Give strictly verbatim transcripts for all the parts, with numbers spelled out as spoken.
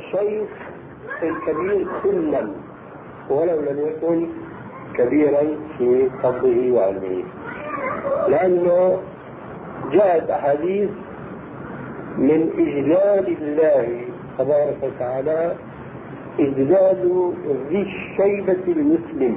الشيخ الكبير سنا ولو لم يكن كبيرا في فضله وعلمه، لأنه جاءت أحاديث من إجلال الله تبارك وتعالى إجلال ذي الشيبة المسلم،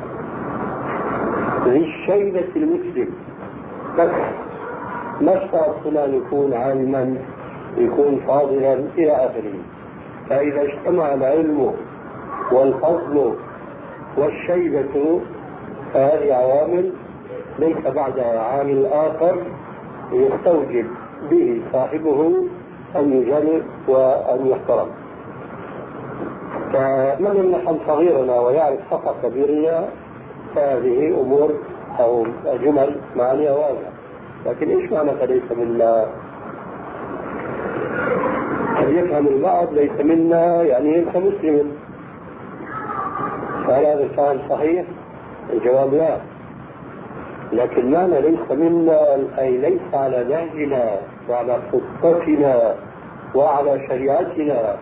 ذي الشيبة المسلم، بس ما اشترط فلان يكون عالما يكون فاضلا إلى آخره. فإذا اجتمع العلم والفضل والشيبة فهذه عوامل ليس بعدها عامل آخر يستوجب به صاحبه أن يجل وأن يحترم. فمن يمنحن صغيرنا ويعرف حق كبيرنا فهذه أمور أو جمل معنيها واضحة. لكن إيش معنى فليس منا؟ قد يفهم البعض ليس منا يعني ليس مسلم، فهل هذا الفهم صحيح؟ الجواب لا. لكن معنى ليس منا أي ليس على نهجنا وعلى خطتنا وعلى شريعتنا.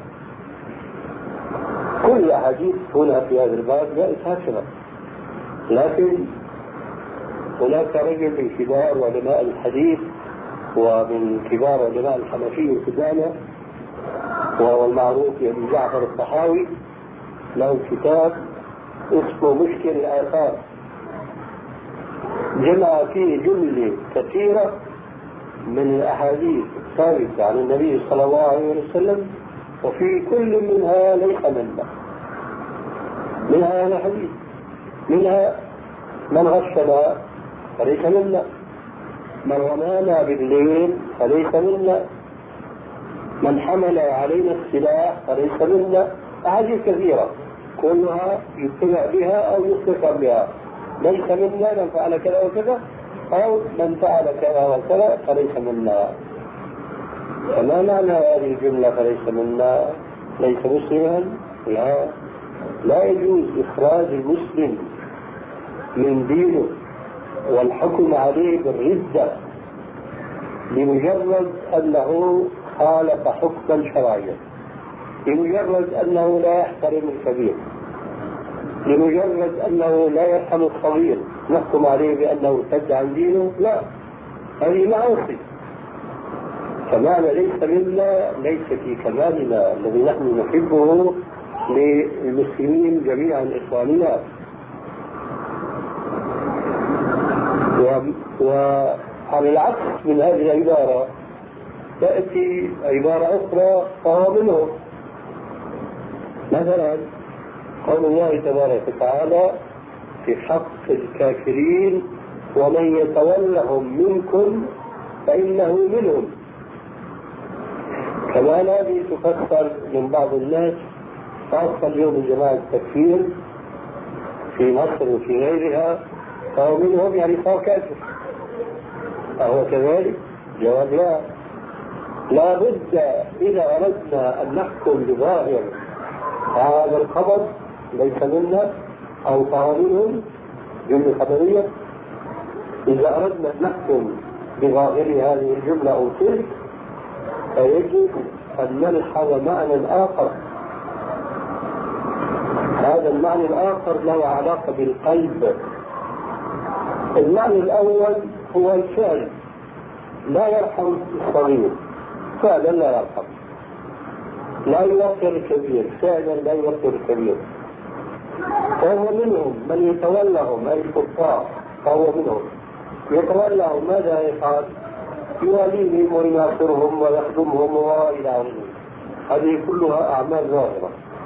كل أحاديث هنا في هذا الباب جاءت هكذا، لكن هناك رجل من كبار علماء الحديث ومن كبار علماء الحنفية القدامى وهو المعروف بأبي جعفر الطحاوي، له كتاب اسمه مشكل الآثار، جمع فيه جملة كثيرة من الأحاديث الثابتة عن النبي صلى الله عليه وسلم، وفي كل منها ليس منا. منها هذا حديث، منها من غشنا فليس منا، من رمانا بالليل فليس منا، من حمل علينا السلاح فليس منا. أحاديث كثيرة كلها يتبع بها أو يختصر بها. ليس منا من فعل كذا وكذا، أو من فعل كذا وكذا فليس منا. فما معنى هذه الجملة فليس منا؟ ليس مسلما؟ لا، لا يجوز إخراج المسلم من دينه والحكم عليه بالردة لمجرد أنه خالف حكما شرعيا، لمجرد أنه لا يحترم الكبير، لمجرد أنه لا يفهم الصغير نحكم عليه بأنه ارتد عن دينه. لا، هذه معاصي. فمعنى ليس منا ليس في كمالنا الذي نحن نحبه للمسلمين جميعا إخواننا. وعلى العكس من هذه العبارة تأتي عبارة أخرى فهو منهم. مثلا قول الله تبارك وتعالى في حق الكافرين ومن يتولهم منكم فإنه منهم. كمان هذه تفسر من بعض الناس خاصة اليوم جماعة التكفير في مصر وفي غيرها، فهو منهم يعني فهو كافر. أهو كذلك؟ جواب لا. لا بد إذا أردنا أن نحكم بظاهر هذا الخبر ليس منا أو فهو منهم جملة خبرية، إذا أردنا أن نحكم بظاهر هذه الجملة أو تلك فيجب أن نلحظ معنى آخر. هذا المعنى الآخر له علاقة بالقلب. المعنى الأول هو الفعل، لا يرحم الصغير، فعلا لا يرحم، لا يوقر الكبير، فعلا لا يوقر الكبير. فهو منهم من يتولهم أي الكفار، فهو منهم يتولهم. ماذا يفعل؟ يواليهم ويناصرهم ويخدمهم وإلى آخره. هذه كلها أعمال ظاهرة.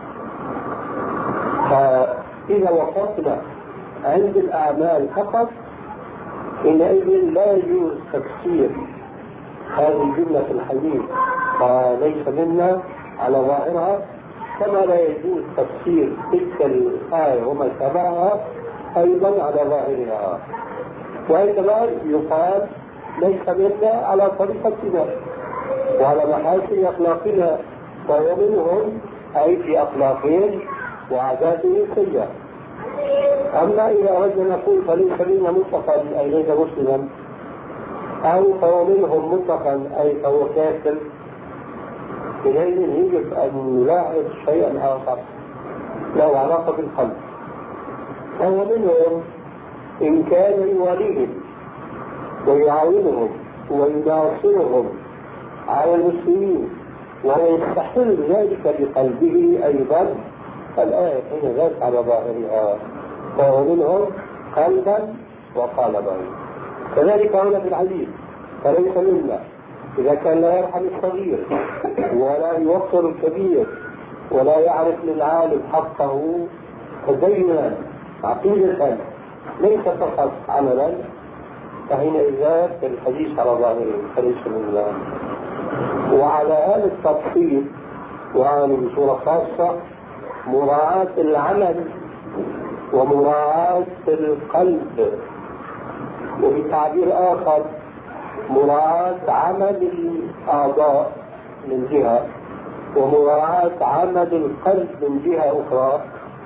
فإذا وقفنا عند الأعمال فقط حينئذ لا يجوز تفسير هذه الجملة في الحديث فليس منا على ظاهرها، كما لا يجوز تفسير تلك الآية وما تبعها أيضا على ظاهرها. وإنما يقال ليس منا على طريقتنا وعلى محاسن أخلاقنا، وهو منهم أي في أخلاقهم وعاداتهم سيئة. أما إذا أردنا نقول فليس منا مطلقا أي ليس مسلما، أو فهو منهم مطلقا أي فهو كافر، حينئذ يجب أن نلاحظ شيئا آخر له علاقة بالقلب. هو منهم إن كان يواليهم ويعاونهم ويناصرهم على المسلمين ويستحل ذلك بقلبه أيضا، الآية حين ذات على ظاهرها، فهو منهم قلبا وقالبا. كذلك هنا في الحديث فليس منا إذا كان لا يرحم الصغير ولا يوقر الكبير ولا يعرف للعالم حقه تدينا عقيدة ليس فقط عملا، فحينئذ الحديث على ظاهره فليس منا. وعلى هذا التفصيل وعن بصورة خاصة مراعاة العمل ومراعاة القلب، وبتعبير آخر مراعاة عمل الأعضاء من جهة ومراعاة عمل القلب من جهة أخرى،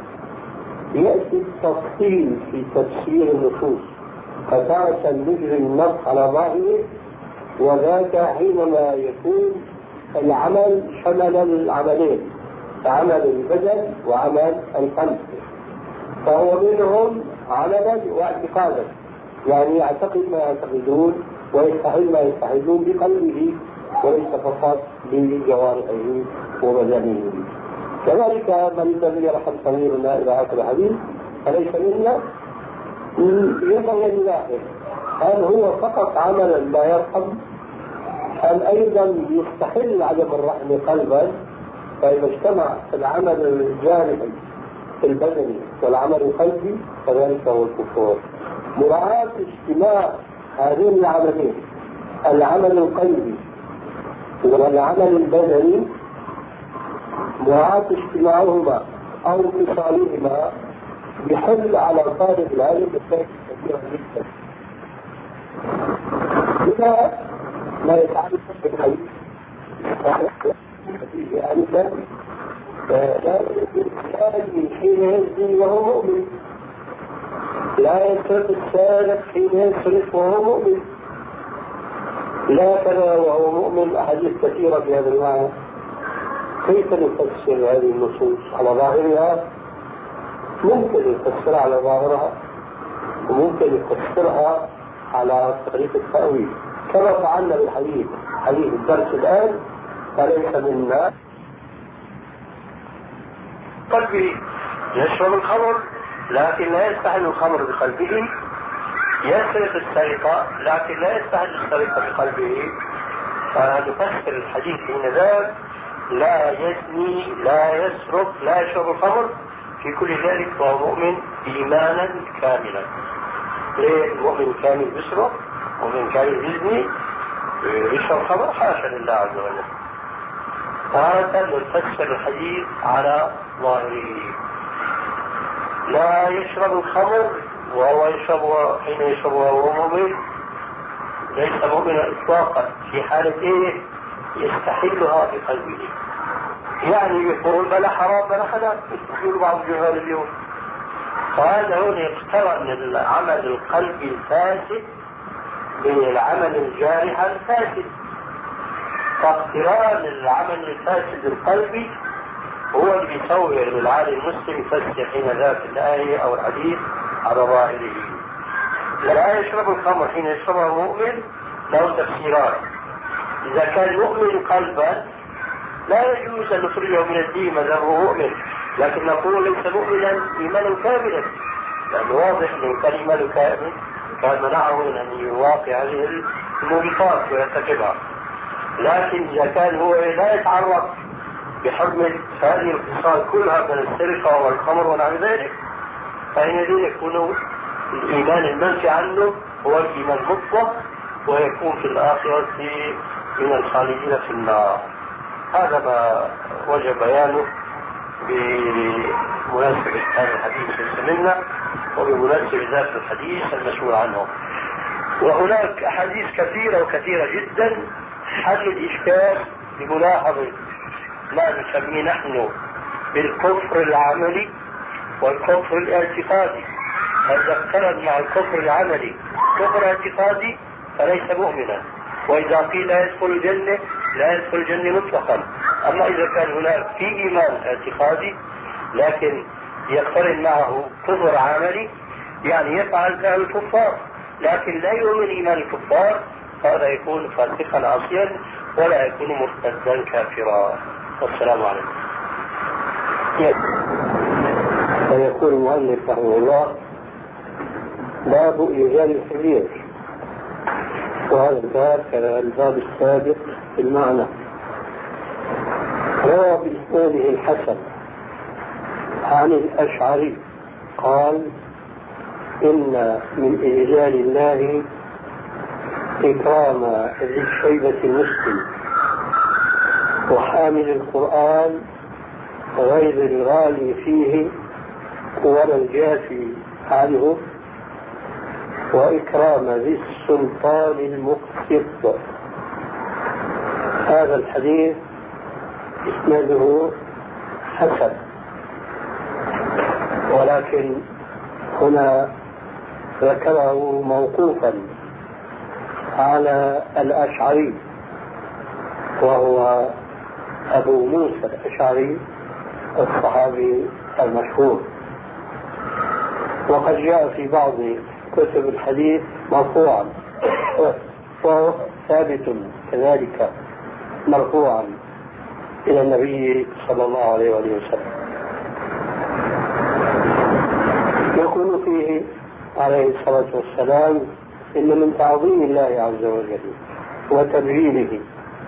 يأتي التفصيل في تفسير النصوص. فتارة نجري النص على ظاهره، وذاك حينما يكون العمل شمل العملين، عمل البدن وعمل القلب. فهو منهم عملا واعتقادا، يعني يعتقد ما يعتقدون ويستحل ما يستحلون بقلبه وليس فقط بجوارحه وبدنه. كذلك من الذي يرحم صغيرنا إلى آخر الحديث فليس منا، ينبغي أن يلاحظ هل هو فقط عملا لا يرحم أم أيضا يستحل عدم الرحم قلبا. فإذا اجتمع العمل الجارحي البدني والعمل القلبي فذلك هو الكفر. مراعاة اجتماع هذين العملين، العمل القلبي والعمل البدني، مراعاة اجتماعهما أو انفصالهما بحل على طالب العلم بشكل كبير جدا. إذا ما يتعلق بالحديث أنت لا الإنسان حين يزني وهو مؤمن، لا يسرق السارق حين يسرق وهو مؤمن، لا كذا وهو مؤمن. أحاديث كثيرة في هذا المعنى. كيف نفسر هذه النصوص على ظاهرها؟ ممكن نفسرها على ظاهرها وممكن نفسرها على طريقة التأويل كما فعلنا بالحديث. حديث الدرس الآن فليس منا قلبه يشرب الخمر لكن لا يستحل الخمر بقلبه، يسرق السرقة لكن لا يستحل السرقة بقلبه. فنفسر الحديث حين ذاك لا يزني لا يسرق لا يشرب الخمر، في كل ذلك فهو مؤمن إيمانا كاملا. ليه المؤمن كامل يسرق؟ مؤمن كامل يزني يشرب خمر؟ حاشا لله عز وجل. تارة نفسر الحديث على ظاهره. لا يشرب الخمر وهو يشرب حين يشرب وهو مؤمن ليس مؤمنا إطلاقا، في حالة إيه؟ يستحلها بقلبه. يعني يقول بلا حرام بلا حلال، يقول بعض الجهال اليوم. فهذا هون يقترن العمل القلبي الفاسد بالعمل الجارح الفاسد. فاقتران العمل الفاسد القلبي هو اللي يسوي للعالم المسلم يفسر حين ذاك الآية أو الحديث على ظاهره. لا يشرب الخمر حين يشربه مؤمن له تفسيران. إذا كان مؤمن قلبا لا يجوز أن نخرجه من الدين ما دام هو مؤمن، لكن نقول ليس مؤمنا إيمانا كاملا، لأنه واضح أنه كان إيمانه كامل كان منعه من أن يواقع هذه الموبقات ويرتكبها. لكن إذا كان هو لا يتعرض بحرمة هذه الخصال كلها من السرقة والخمر ونحو ذلك، فحينئذ يكون الإيمان المنفي عنه هو الإيمان المطلق، ويكون في الآخرة من الخالدين في النار. هذا ما وجب بيانه بمناسبة هذا الحديث ليس منا وبمناسبة ذات الحديث المسؤول عنه. وهناك أحاديث كثيرة وكثيرة جدا حل الإشكال بملاحظة ما نسميه نحن بالكفر العملي والكفر الاعتقادي. فإذا اقترن مع الكفر العملي كفر اعتقادي فليس مؤمنا، وإذا قيل لا يدخل الجنة لا يدخل الجنة مطلقا، أما إذا كان هناك في إيمان اعتقادي لكن يقترن معه كفر عملي، يعني يفعل فعل الكفار لكن لا يؤمن إيمان الكفار، هذا يكون فاسقا عاصيا ولا يكون مرتدا كافرا. والسلام عليكم. فيقول المؤلف رحمه الله: باب إيجاد الكبير، وهذا الباب كالباب السابق في المعنى. روى بإسناده الحسن عن الأشعري قال: إن من إجلال الله إكرام ذي الشيبة المسلم وحامل القرآن غير الغالي فيه ولا الجافي عنه، وإكرام ذي السلطان المقسط. هذا الحديث إسناده حسن، ولكن هنا ذكره موقوفا على الأشعري وهو أبو موسى الأشعري الصحابي المشهور، وقد جاء في بعض كتب الحديث مرفوعا، وهو ثابت كذلك مرفوعا إلى النبي صلى الله عليه وسلم. يقول فيه عليه الصلاة والسلام: إن من تعظيم الله عز وجل وتبجيله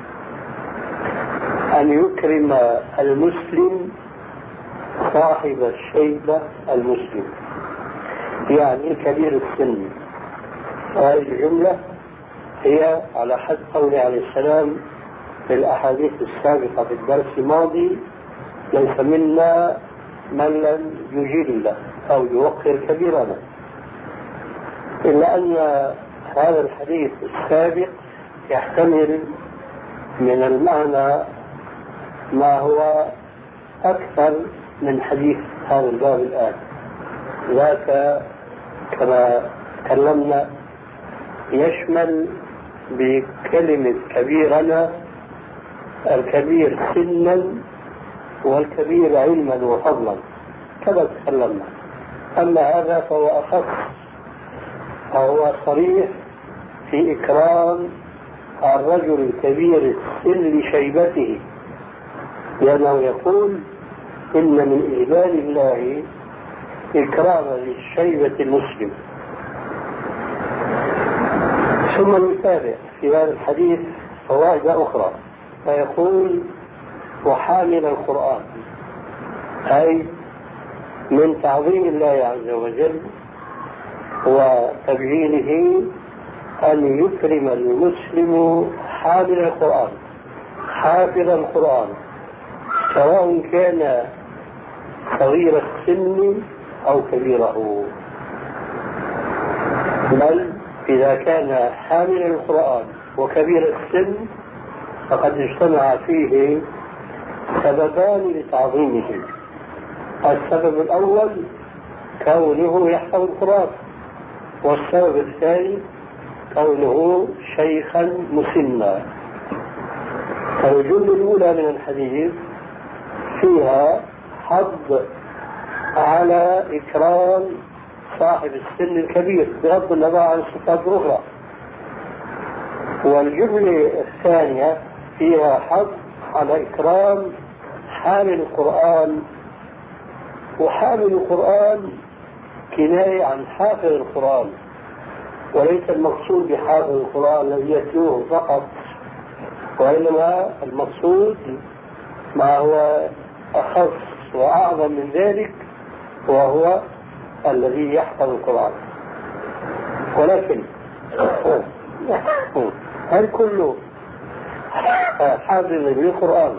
أن يكرم المسلم صاحب الشيبة المسلم، يعني كبير السن. هذه الجملة هي على حد قوله عليه السلام في الأحاديث السابقة في الدرس الماضي: ليس منا من لم يجل أو يوقر كبيرنا. إلا أن هذا الحديث السابق يحتمل من المعنى ما هو أكثر من حديث هذا الباب الآن. ذاك كما تكلمنا يشمل بكلمة كبيرنا الكبير سنا والكبير علما وفضلا كما تكلمنا. أما هذا فهو أخص، فهو صريح في إكرام الرجل الكبير السن لشيبته، لأنه يقول: إن من إجلال الله إكرام للشيبة المسلم. ثم يتابع في هذا الحديث فوائد أخرى فيقول: وحامل القرآن، أي من تعظيم الله عز وجل وتبجيله أن يكرم المسلم حامل القرآن حافظ القرآن، سواء كان صغير السن أو كبيره، بل إذا كان حامل القرآن وكبير السن فقد اجتمع فيه سببان لتعظيمه. السبب الأول كونه يحفظ القرآن، والسبب الثاني كونه شيخا مسنا. الجملة الأولى من الحديث فيها حض على إكرام صاحب السن الكبير بغض النظر عن الصفات الأخرى، والجملة الثانية فيها حض على إكرام حامل القرآن. وحامل القرآن كناية عن حافظ القرآن، وليس المقصود بحافظ القرآن الذي يتلوه فقط، وإنما المقصود ما هو أخص وأعظم من ذلك، وهو الذي يحفظ القرآن. ولكن هل كل حافظ للقرآن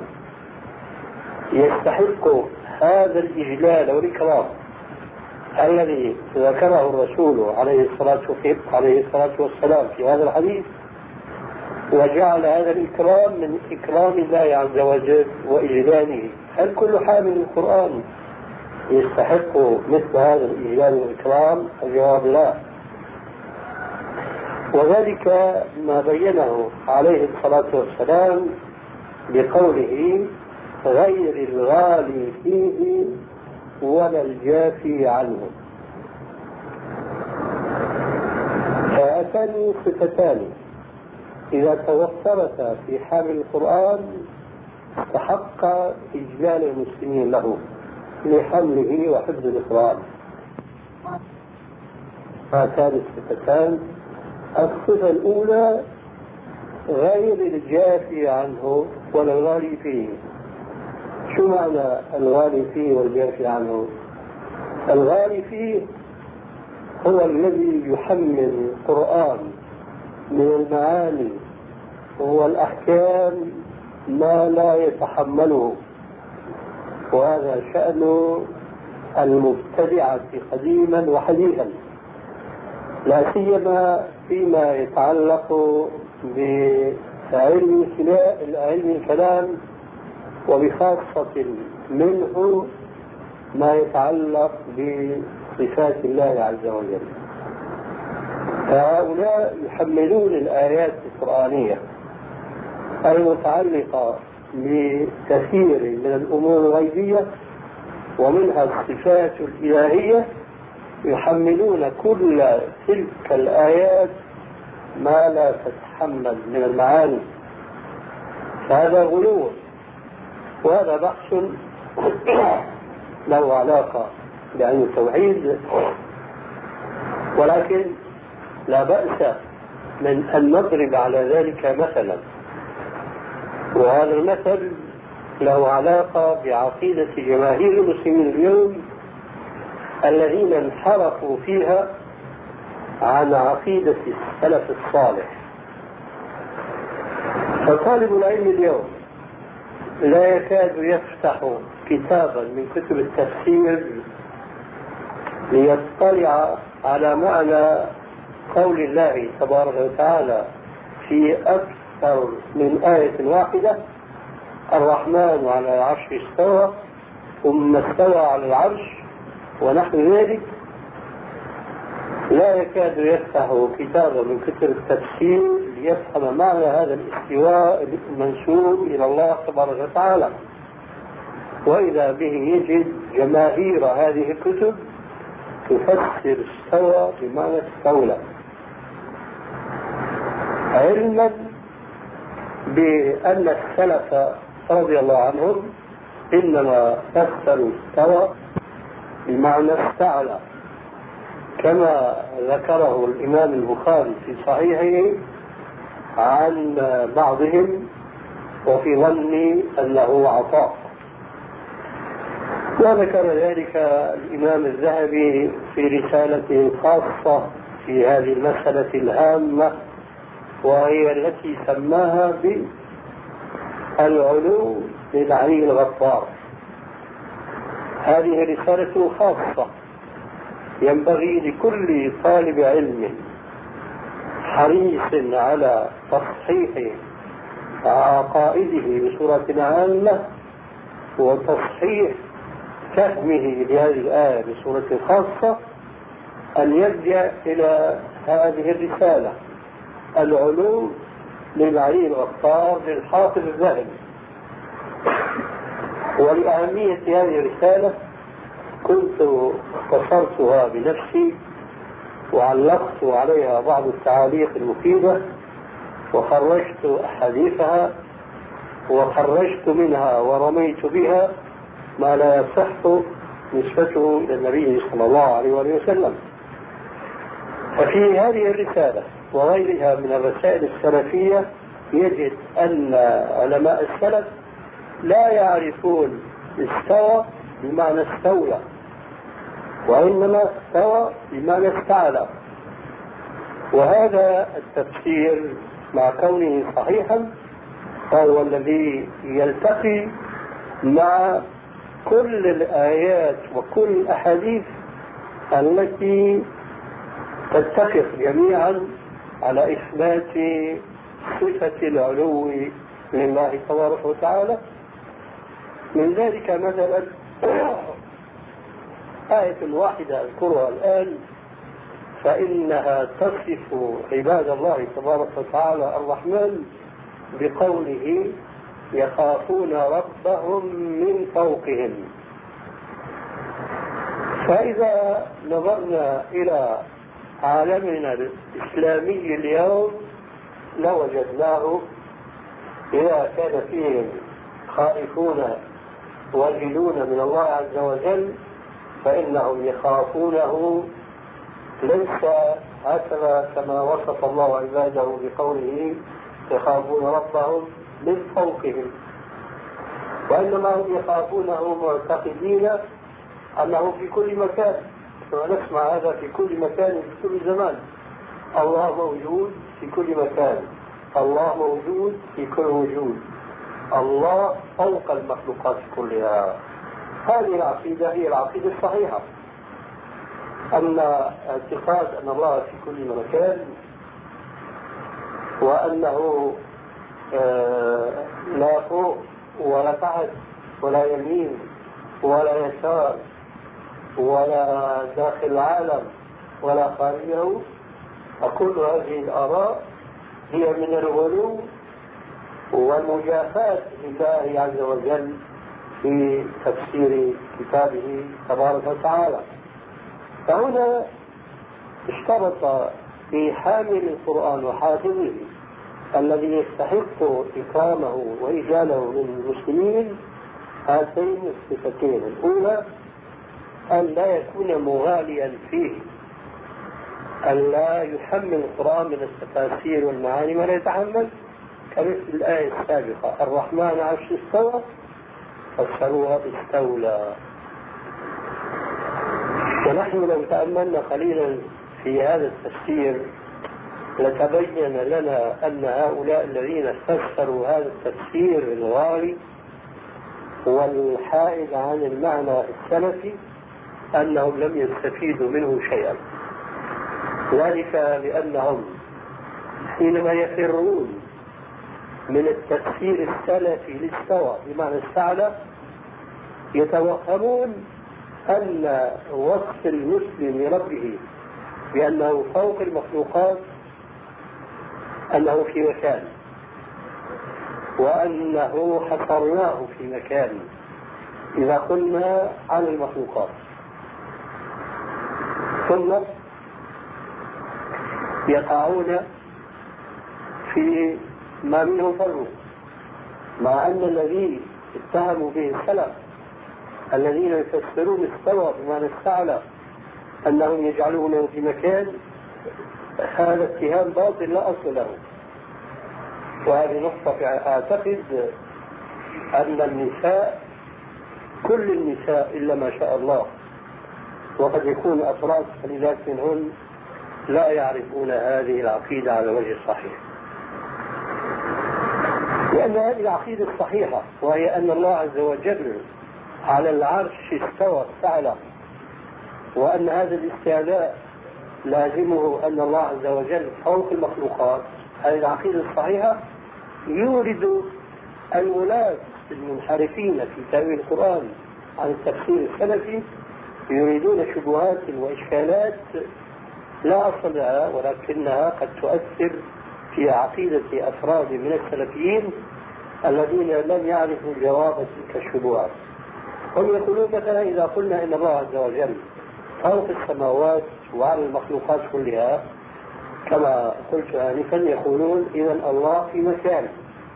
يستحق هذا الإجلال والإكرام الذي ذكره الرسول عليه الصلاة عليه الصلاة والسلام في هذا الحديث، وجعل هذا الإكرام من إكرام الله عز وجل وإجلاله؟ هل كل حامل القرآن يستحق مثل هذا الإجلال والإكرام؟ الجواب لا. وذلك ما بينه عليه الصلاة والسلام بقوله غير الغالي فيه ولا الجافي عنه. فأتاني صفتان إذا توفرتا في حامل القرآن استحق إجلال المسلمين له لحمله وحفظ القرآن. هاتان الصفتان: الصفة الأولى غير الجافي عنه ولا الغالي فيه. شو معنى الغالي فيه والجافي عنه؟ الغالي فيه هو الذي يحمل القرآن من المعاني والأحكام ما لا يتحمله، وهذا شأن المبتدعة قديما وحديثا، لا سيما فيما يتعلق بعلم الكلام، وبخاصة منه ما يتعلق بصفات الله عز وجل. فهؤلاء يحملون الآيات القرآنية المتعلقة بكثير من الأمور الغيبية ومنها الصفات الإلهية، يحملون كل تلك الآيات ما لا تتحمل من المعاني. فهذا غلو، وهذا بحث له علاقة بعلم التوحيد، ولكن لا بأس من أن نضرب على ذلك مثلا، وهذا المثل له علاقة بعقيدة جماهير المسلمين اليوم الذين انحرفوا فيها عن عقيدة السلف الصالح. فطالب العلم اليوم لا يكاد يفتح كتابا من كتب التفسير ليطلع على معنى قول الله تبارك وتعالى في أكثر من آية واحدة: الرحمن على العرش استوى ثم استوى على العرش ونحو ذلك. لا يكاد يفتح كتابا من كتب التفسير ليفهم معنى هذا الاستواء المنسوب إلى الله تبارك وتعالى، وإذا به يجد جماهير هذه الكتب تفسر استوى بمعنى استولى، علما بأن السلف رضي الله عنهم إنما فسروا استوى بمعنى استعلى، كما ذكره الإمام البخاري في صحيحه عن بعضهم وفي ظني أنه عطاء. وذكر ذلك الإمام الذهبي في رسالته الخاصة في هذه المسألة الهامة، وهي التي سماها بالعلو للعلي الغفار. هذه رسالة خاصة ينبغي لكل طالب علم حريص على تصحيح عقائده بصورة عامة وتصحيح فهمه لهذه الآية بصورة خاصة أن يرجع إلى هذه الرسالة: العلو للعلي الغفار للحافظ الذهبي. ولأهمية هذه الرسالة كنت اختصرتها بنفسي وعلقت عليها بعض التعاليق المفيدة وخرجت أحاديثها وخرجت منها ورميت بها ما لا يصح نسبته إلى النبي صلى الله عليه وسلم. ففي هذه الرسالة وغيرها من الرسائل السلفية يجد أن علماء السلف لا يعرفون استوى بمعنى استولى، وإنما استوى بمعنى استعلى. وهذا التفسير مع كونه صحيحا فهو الذي يلتقي مع كل الآيات وكل الأحاديث التي تتفق جميعا على إثبات صفة العلو لله تبارك وتعالى. من ذلك مثلا آية واحدة أذكرها الآن، فإنها تصف عباد الله تبارك وتعالى الرحمن بقوله يخافون ربهم من فوقهم. فإذا نظرنا إلى عالمنا الإسلامي اليوم لوجدناه إذا كان فيهم خائفون واجلون من الله عز وجل فإنهم يخافونه ليس هكذا كما وصف الله عباده بقوله يخافون ربهم من فوقهم، وإنما هم يخافونه معتقدين أنه في كل مكان، ونسمع هذا في كل مكان في كل زمان. الله موجود في كل مكان، الله موجود في كل وجود، الله فوق المخلوقات كلها. هذه العقيدة هي العقيدة الصحيحة. أما اعتقاد أن الله في كل مكان وأنه آه لا فوق ولا تحت ولا يمين ولا يسار ولا داخل العالم ولا خارجه، فكل هذه الآراء هي من الغلو والمجافاة لله عز وجل في تفسير كتابه تبارك وتعالى. فهنا اشترط في حامل القرآن وحافظه الذي يستحق إكرامه وإجلاله من المسلمين هاتين الصفتين: الأولى أن لا يكون مغاليا فيه، أن لا يحمل القرآن من التفاسير والمعاني ما لا يتحمل، كمثل الآية السابقة: الرحمن عرش استوى فسروها استولى. ونحن لو تأملنا قليلا في هذا التفسير لتبين لنا أن هؤلاء الذين فسروا هذا التفسير الغالي والحائد عن المعنى السلفي أنهم لم يستفيدوا منه شيئا، ذلك لأنهم حينما يفرون من التفسير السلفي لاستوى بمعنى استعلى يتوهمون أن وصف المسلم لربه بأنه فوق المخلوقات أنه في مكان، وأنه حصرناه في مكان إذا قلنا عن المخلوقات. ثم يقعون في ما منه فرق، مع أن الذي اتهموا به السلف الذين يفسرون استوى بمعنى استعلى أنهم يجعلونه في مكان، هذا اتهام باطل لا أصل له. وهذه نقطة أعتقد أن النساء كل النساء إلا ما شاء الله، وقد يكون أطراف قليلات منهن لا يعرفون هذه العقيدة على الوجه الصحيح، لأن هذه العقيدة الصحيحة وهي أن الله عز وجل على العرش استوى استعلى، وأن هذا الاستعلاء لازمه أن الله عز وجل فوق المخلوقات. هذه العقيدة الصحيحة يورد الولاة المنحرفين في تأويل القرآن عن التفسير السلفي يريدون شبهات وإشكالات لا أصل لها، ولكنها قد تؤثر في عقيدة أفراد من السلفيين الذين لم يعرفوا جواب تلك الشبهات. هم يقولون مثلا إذا قلنا إن الله عز وجل فوق السماوات وعلى المخلوقات كلها كما قلت آنفا، يقولون إذن الله في مكان.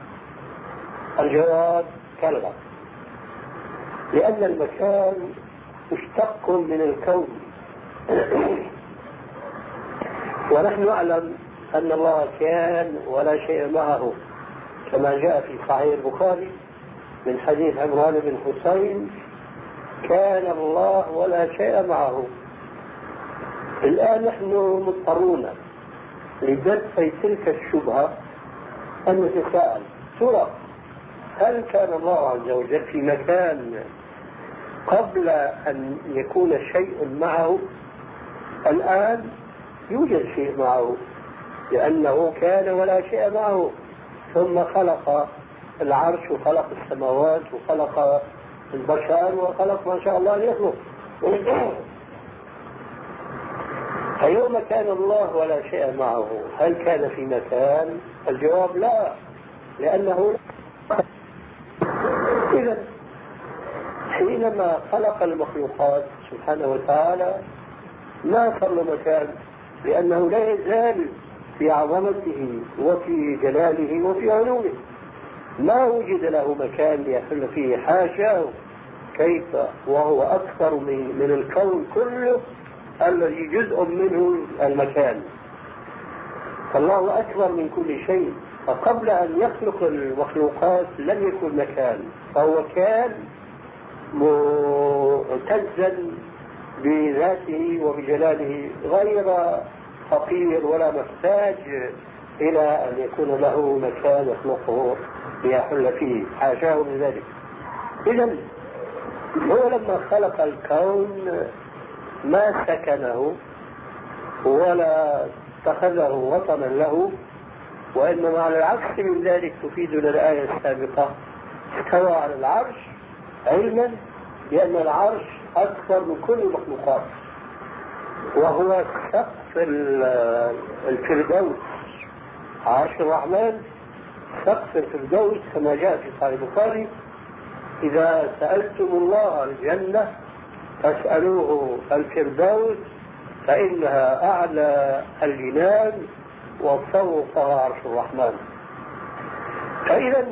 الجواب كلا، لأن المكان مشتق من الكون ونحن نعلم أن الله كان ولا شيء معه، كما جاء في صحيح البخاري من حديث عمران بن حسين: كان الله ولا شيء معه. الآن نحن مضطرون لدفع تلك الشبهة أن نتساءل: ترى هل كان الله عز وجل في مكان قبل أن يكون شيء معه؟ الآن يوجد شيء معه لأنه كان ولا شيء معه، ثم خلق العرش وخلق السماوات وخلق البشر وخلق ما شاء الله أن يخلق. فيوم كان الله ولا شيء معه هل كان في مكان؟ الجواب لا، لأنه إذا حينما خلق المخلوقات سبحانه وتعالى ما صار له مكان، لأنه لا يزال في عظمته وفي جلاله وفي علومه، ما وجد له مكان ليحل فيه، حاشاه، كيف وهو أكثر من, من الكون كله الذي جزء منه المكان. فالله أكبر من كل شيء، فقبل أن يخلق المخلوقات لم يكن مكان، فهو كان معتزا بذاته وبجلاله، غير فقير ولا محتاج إلى أن يكون له مكان يخلقه ليحل فيه، حاشاه من ذلك. إذا هو لما خلق الكون ما سكنه ولا اتخذه وطنا له، وإنما على العكس من ذلك تفيدنا الآية السابقة، استوى على العرش علما بأن العرش أكثر من كل المخلوقات، وهو سقف الفردوس. عرش الرحمن سقف الفردوس كما جاء في صحيح البخاري: إذا سألتم الله الجنة فاسألوه الفردوس فإنها أعلى الجنان وفوقها عرش الرحمن. فإذا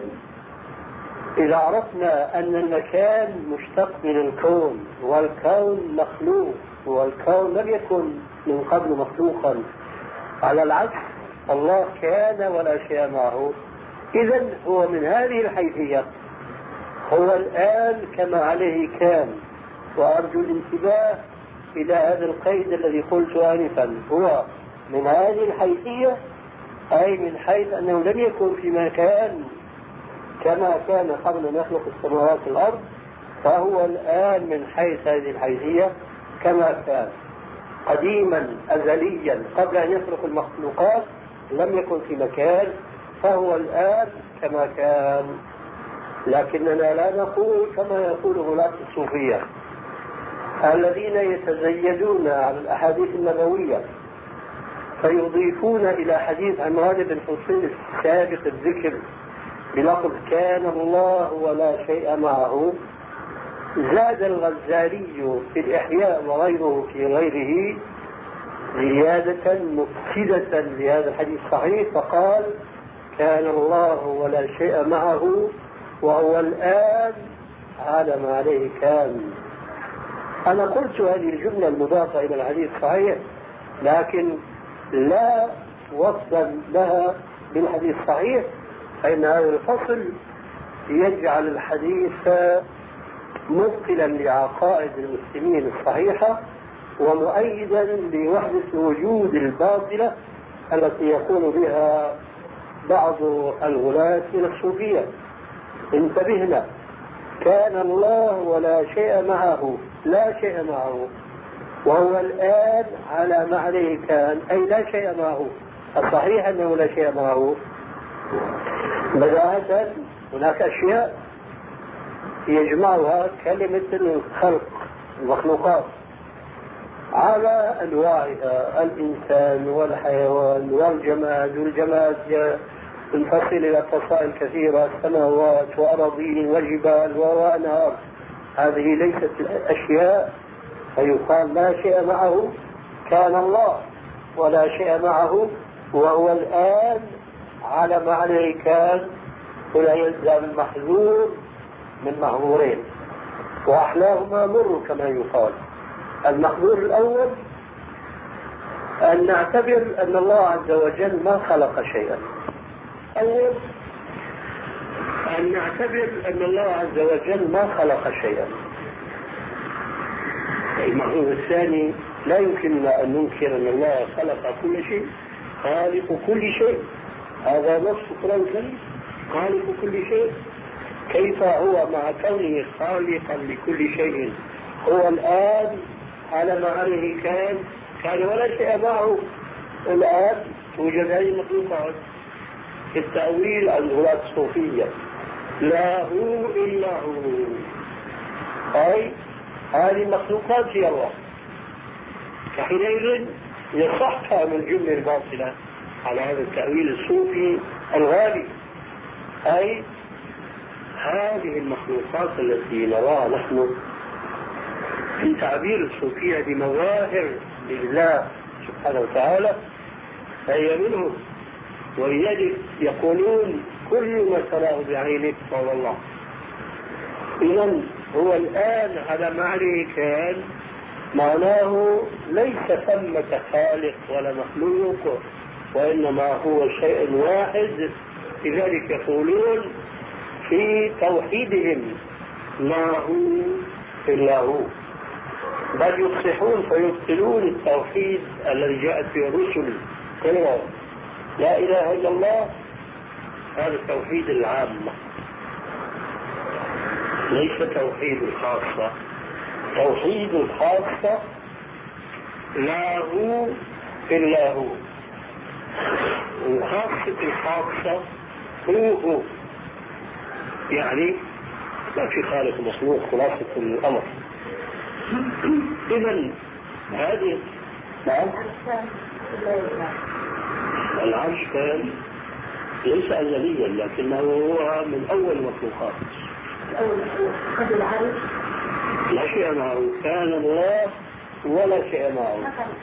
إذا عرفنا أن المكان مشتق من الكون، والكون مخلوق، والكون لم يكن من قبل مخلوقا، على العكس الله كان ولا شيء معه، إذن هو من هذه الحيثية هو الآن كما عليه كان. وأرجو الانتباه إلى هذا القيد الذي قلت آنفا، هو من هذه الحيثية، أي من حيث أنه لم يكن في مكان كما كان قبل أن يخلق السماوات والأرض، فهو الآن من حيث هذه الحيثية كما كان قديما أزليا قبل أن يخلق المخلوقات، لم يكن في مكان، فهو الآن كما كان. لكننا لا نقول كما يقول غلاة الصوفية الذين يتزيدون على الأحاديث النبوية فيضيفون إلى حديث عمران بن حصين سابق الذكر بلفظ كان الله ولا شيء معه، زاد الغزالي في الإحياء وغيره في غيره زيادة مفسدة لهذا الحديث الصحيح، فقال كان الله ولا شيء معه وهو الآن على ما عليه كان. أنا قلت هذه الجملة المضافة إلى الحديث الصحيح، لكن لا وصلا لها بالحديث الصحيح، فإن هذا الفصل يجعل الحديث مبطلا لعقائد المسلمين الصحيحة ومؤيدا لوحدة وجود الباطلة التي يقول بها بعض الغلاة من الصوفية. انتبهنا، كان الله ولا شيء معه، لا شيء معه، وهو الآن على ما عليه كان، أي لا شيء معه. الصحيح أنه لا شيء معه. بداية هناك أشياء يجمعها كلمة الخلق، المخلوقات على أنواعها، الإنسان والحيوان والجماد، والجماد ينفصل إلى فصائل كثيرة، سماوات وأراضين وجبال وأنهار. هذه ليست الأشياء، فيقال لا شيء معه، كان الله ولا شيء معه وهو الآن على ما عليه كان. ولا يلزم المحذور من محظورين وأحلاهما مر كما يقال. المحظور الأول أن نعتبر أن الله عز وجل ما خلق شيئا. أول أن نعتبر أن الله عز وجل ما خلق شيئا. المحظور الثاني لا يمكننا أن ننكر أن الله خلق كل شيء، خالق كل شيء. هذا نص القرآن الكريم، خالق كل شيء. كيف هو مع كونه خالقا لكل شيء هو الآن على ما عليه كان كان ولا شيء معه؟ الآن توجد هذه المخلوقات. التأويل عن غلاة الصوفية لا هو إلا هو، أي هذه المخلوقات هي الله. فحينئذ يصح فهم الجملة الباطلة على هذا التأويل الصوفي الغالي، أي هذه المخلوقات التي نراها نحن في تعبير الصوفية بمظاهر لله سبحانه وتعالى فهي منهم، ولذلك يقولون كل ما تراه بعينك فهو الله. إذن هو الآن على معنى كان معناه ليس ثمة خالق ولا مخلوق، وإنما هو شيء واحد. لذلك يقولون في توحيدهم ما هو إلا هو، بل يفصحون فيبطلون التوحيد الذي جاءت به الرسل كلهم. لا إله إلا الله هذا التوحيد العام، ليس توحيد الخاصة. توحيد الخاصة لا هو إلا هو، وخاصة الخاصة هو هو، يعني ما في خالق مخلوق، خلاصة الأمر. إذن هذه نعم العرش كان ليس أزليا لكنه هو من أول مخلوقات. قبل العرش لا شيء معه، كان الله ولا شيء معه.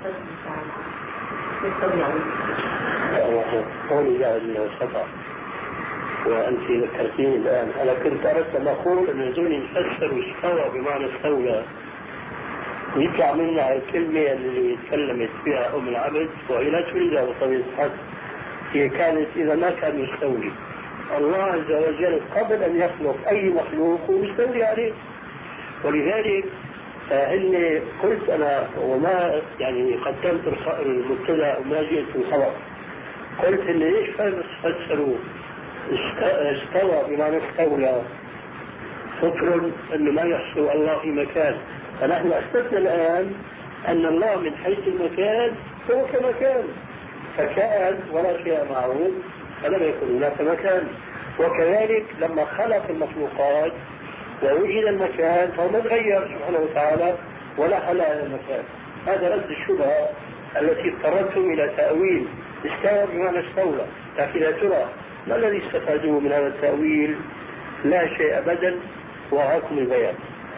قولي لا الخطأ وأنت ذكرتيني الآن. أنا كنت أردت أن أقول أن الزمن يفسر استوى بمعنى استولى، يطلع منها الكلمة اللي تكلمت فيها أم العبد وهي لا تريدها بطبيعة الحال. هي كانت إذا ما كان يستولي الله عز وجل قبل أن يخلق أي مخلوق ويستولي عليه. ولذلك إني قلت أنا وما يعني قدمت المبتدأ وما جئت الخبر، قلت إن ليش فسروا استوى بمعنى استولى؟ فكر أنه ما يحصل الله في مكان، فنحن أثبتنا الآن أن الله من حيث المكان هو كمكان، فكان ولا شيء معه فلم يكن هناك مكان. وكذلك لما خلق المخلوقات ووجد المكان فهو ما تغير سبحانه وتعالى ولا خلق المكان. هذا رد الشبهة التي اضطرتهم إلى تأويل استوى بمعنى استولى. لكن يا ترى ما الذي استفادوه من هذا التأويل؟ لا شيء أبدا، وهاكم البيان.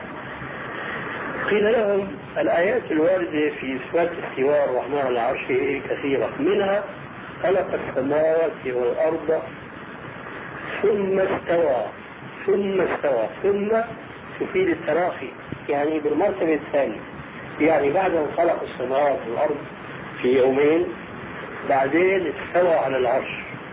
قيل لهم الآيات الواردة في إثبات استواء الرحمن على عرشه كثيرة، منها خلق السماوات والأرض ثم استوى. ثم استوى ثم تفيد التراخي، يعني بالمرتبة الثانية، يعني بعد أن خلق السماوات والأرض في يومين بعدين استوى على العرش.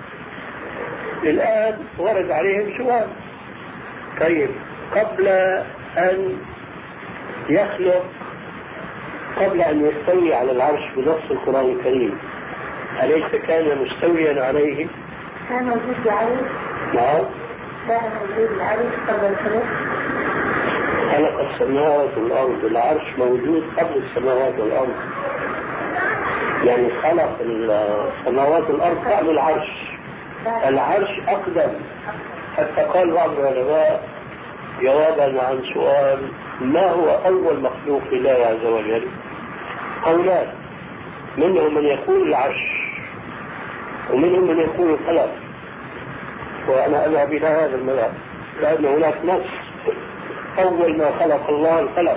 الآن ورد عليهم سؤال، طيب قبل أن يخلق قبل أن يستوي على العرش بنص القرآن الكريم أليس كان مستويا عليه؟ كان موجود العرش. نعم كان موجود العرش قبل الخلق. خلق السماوات والأرض، العرش موجود قبل السماوات والأرض، يعني خلق السماوات والأرض قبل العرش. العرش أقدم، حتى قال بعض العلماء جوابا عن سؤال ما هو أول مخلوق لله عز وجل، قولان، منهم من يقول العرش ومنهم من يقول القلم، وأنا أذهب إلى هذا المذهب لأن هناك نص أول ما خلق الله القلم،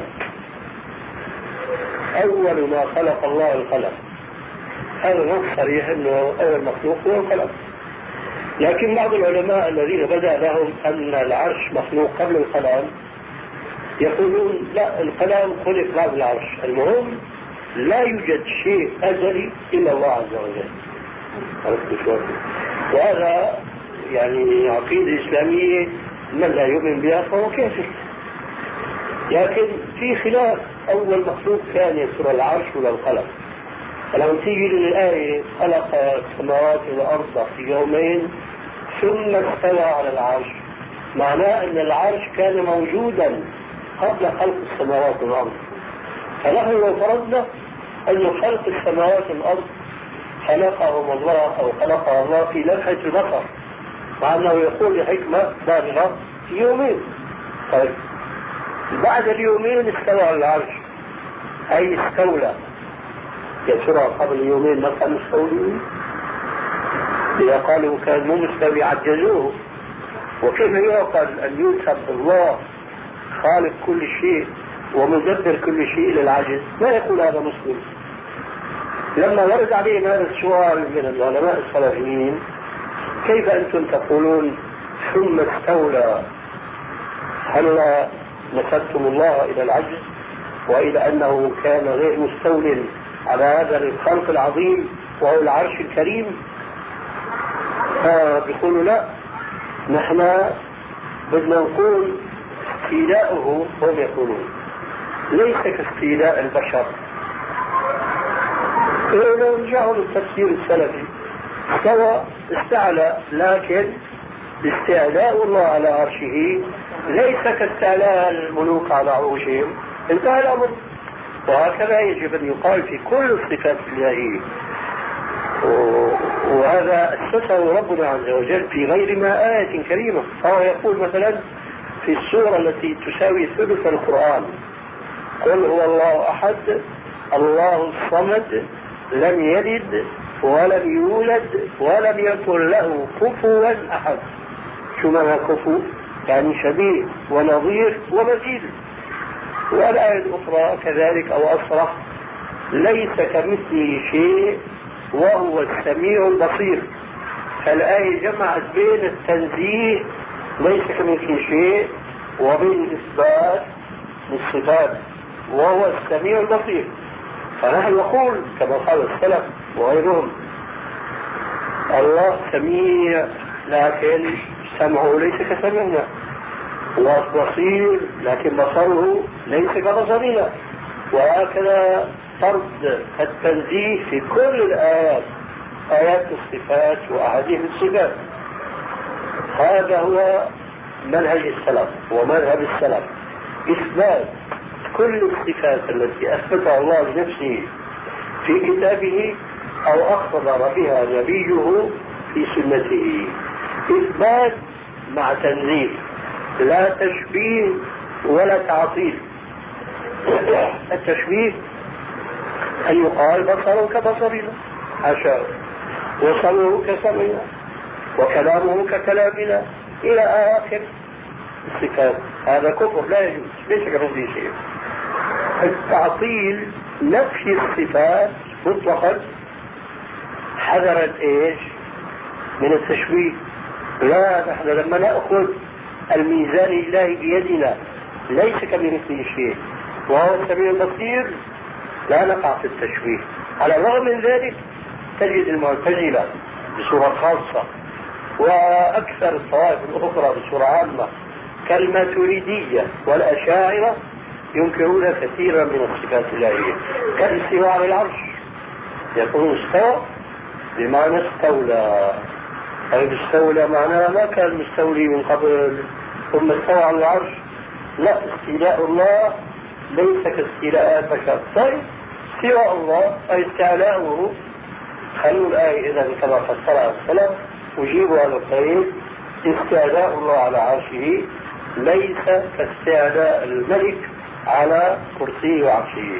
أول ما خلق الله القلم، هذا نص صريح أنه أول مخلوق هو القلم. لكن بعض العلماء الذين بدأ لهم أن العرش مخلوق قبل القلم يقولون لا، القلم خلق بعد العرش. المهم لا يوجد شيء أزلي إلا الله عز وجل. وهذا يعني عقيدة إسلامية من لا يؤمن بها فهو كافر. لكن في خلاف أول مخلوق كان يسر العرش ولا القلم. فلما تيجي للآية خلق السماوات والأرض في يومين ثم استوى على العرش، معناه أن العرش كان موجودا قبل خلق السماوات والأرض. فنحن لو فرضنا أن خلق السماوات والأرض خلقهم الله أو خلقها الله في لمحة البصر، مع أنه يقول لحكمة بالغة في يومين، طيب بعد اليومين استوى على العرش أي استولى. يا ترى قبل يومين ما كان مستولي؟ إذا قالوا كان مو مستوي عجزوه وكيف يعقل أن ينسب الله خالق كل شيء ومدبر كل شيء للعجز؟ ما يقول هذا مسلم. لما ورد عليهم هذا السؤال من العلماء السلفيين: كيف أنتم تقولون ثم استولى؟ هل نسبتم الله إلى العجز وإلى أنه كان غير مستول على هذا الخلق العظيم وهو العرش الكريم؟ فبيقولوا لا، نحن بدنا نقول استيلاؤه، هم يقولون ليس كاستيلاء البشر. لو رجعوا للتفسير السلفي استوى استعلى، لكن استعلاء الله على عرشه ليس كاستعلاء الملوك على عروشهم، انتهى الأمر. وهكذا يجب أن يقال في كل الصفات الإلهية، وهذا أسسه ربنا عز وجل في غير ما آية كريمة. فهو يقول مثلا في السورة التي تساوي ثلث القرآن: قل هو الله أحد الله الصمد لم يلد ولم يولد ولم يكن له كفوا أحد. شو معنى كفو؟ يعني شبيه ونظير ومثيل. والآية الأخرى كذلك أو أصرح: ليس كمثله شيء وهو السميع البصير. فالآية جمعت بين التنزيه ليس كمثله شيء وبين الإثبات للصفات وهو السميع البصير. فنحن نقول كما قال السلف وغيرهم: الله سميع لكن سمعه ليس كسمعنا، وبصير لكن بصره ليس كبصرنا. وهكذا فرض التنزيه في كل الآيات، آيات الصفات وأحاديث الصفات. هذا هو منهج السلف ومذهب السلف: إثبات كل الصفات التي أثبتها الله لنفسه في كتابه أو أخبر بها نبيه في سنته. إثبات مع تنزيه، لا تشبيه ولا تعطيل. التشبيه أن يقال بصره كبصرنا حاشا، وسمعه كسمعنا، وكلامه ككلامنا، إلى آخر الصفات. هذا كفر لا يجوز، ليس كمثله شيء. التعطيل نفي الصفات مطلقا حذرا ايش؟ من التشبيه. لا، نحن لما نأخذ الميزان الإلهي بيدنا ليس كمثله شيء وهو السميع البصير لا نقع في التشبيه. على الرغم من ذلك تجد المعتزلة بصورة خاصة وأكثر الطوائف الأخرى بصورة عامة كالماتريدية والأشاعرة ينكرون كثيرا من الصفات الإلهية، كالاستواء على العرش. يقولون استوى بمعنى استولى، أي استولى معناه ما كان مستولي من قبل ثم استوى على العرش. لا، استيلاء الله ليس كاستيلاء البشر. طيب استواء الله أي استعلاؤه. خلوا الآية إذا كما فسرها السلف وجيبوا على القيد: استعلاء الله على عرشه ليس كاستعلاء الملك على كرسيه وعرشه.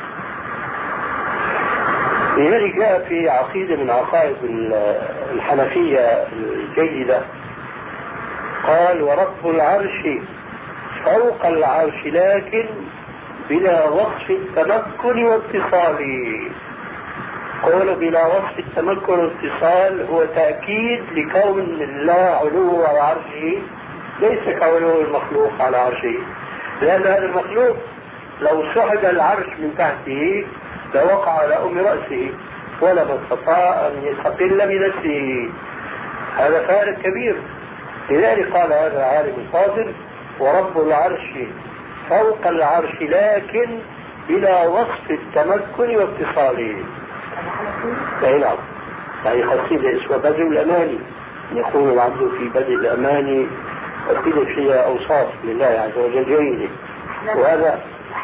لذلك جاء في عقيدة من عقائد الحنفية الجيدة قال: ورب العرش فوق العرش لكن بلا وصف التمكن واتصال. قول بلا وصف التمكن واتصال هو تأكيد لكون الله علو على عرشه ليس كعلو المخلوق على عرشه، لأن هذا المخلوق لو سحب العرش من تحته لوقع على أم رأسه ولما استطاع أن يستقل بنفسه. هذا فارق كبير. لذلك قال هذا العالم الفاضل: ورب العرش فوق العرش لكن بلا وصف التمكن واتصاله. أي نعم، يعني قصيدة اسمها بدء الأماني، يقول العبد في بدء الأماني أكيد فيها أوصاف لله عز وجل جيدة. وهذا